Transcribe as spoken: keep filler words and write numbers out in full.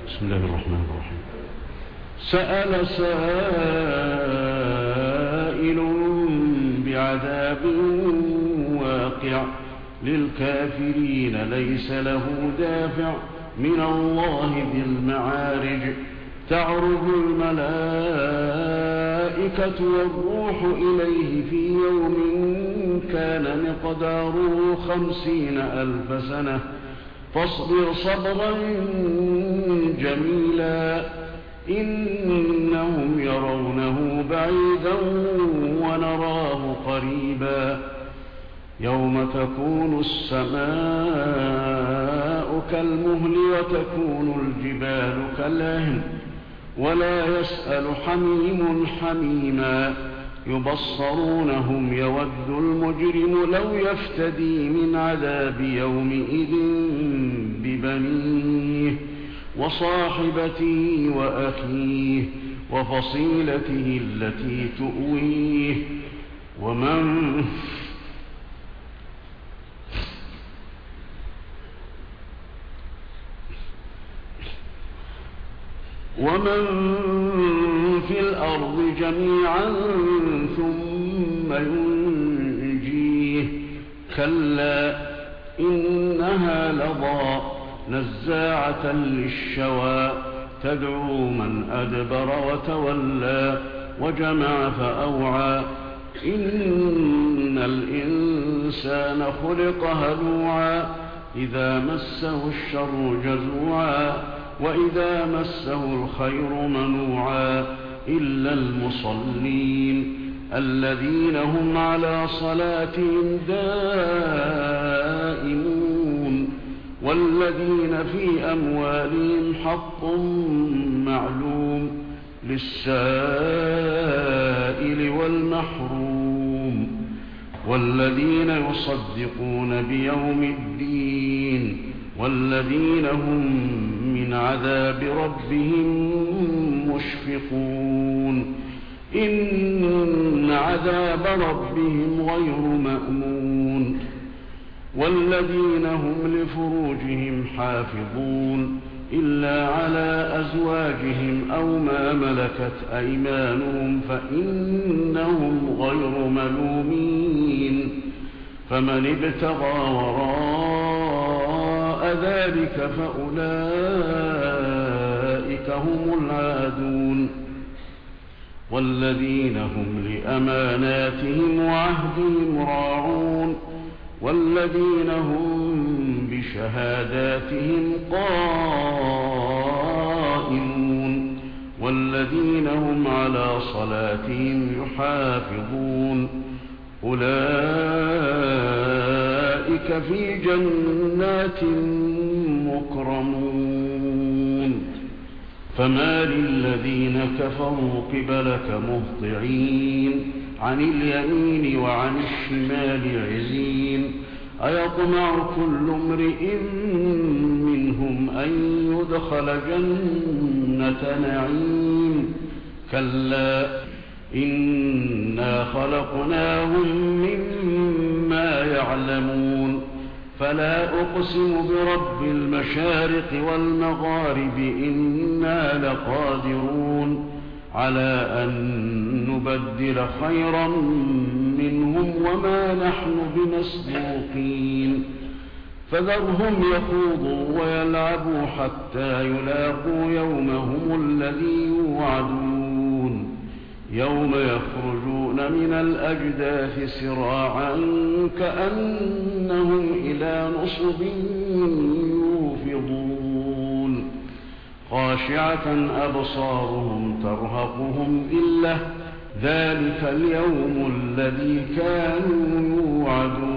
بسم الله الرحمن الرحيم. سأل سائل بعذاب واقع للكافرين ليس له دافع من الله ذي المعارج تعرج الملائكة والروح إليه في يوم كان مقداره خمسين ألف سنة فاصبر صبرا جميلا إنهم يرونه بعيدا ونراه قريبا يوم تكون السماء كالمهل وتكون الجبال كالعهن ولا يسأل حميم حميما يبصرونهم يود المجرم لو يفتدي من عذاب يومئذ ببنيه وصاحبته وأخيه وفصيلته التي تؤويه ومن ومن في الأرض جميعا ثم ينجيه كلا إنها لظى نزاعة للشوى تدعو من أدبر وتولى وجمع فأوعى إن الإنسان خلق هلوعا إذا مسه الشر جزوعا وإذا مسه الخير منوعا إلا المصلين الذين هم على صلاتهم دائمون والذين في أموالهم حق معلوم للسائل والمحروم والذين يصدقون بيوم الدين والذين هم من عذاب ربهم مشفقون إن عذاب ربهم غير مأمون والذين هم لفروجهم حافظون إلا على أزواجهم أو ما ملكت أيمانهم فإنهم غير ملومين فمن ابتغى وراء ذلك فأولئك هم العادون والذين هم لأماناتهم وعهدهم راعون والذين هم بشهاداتهم قائمون والذين هم على صلاتهم يحافظون أولئك في جنات مكرمون فما للذين كفروا قبلك مهطعين عن اليمين وعن الشمال عزين أيطمع كل امرئ منهم أن يدخل جنة نعيم كلا إنا خلقناهم مما يعلمون فلا أقسم برب المشارق والمغارب إنا لقادرون على أن نبدل خيرا منهم وما نحن بمسبوقين فذرهم يخوضوا ويلعبوا حتى يلاقوا يومهم الذي يوعدون يوم يخرجون من الأجداث سراعا كأنهم إلى نصب يوفضون خاشعة أبصارهم ترهقهم ذلة ذلك اليوم الذي كانوا يوعدون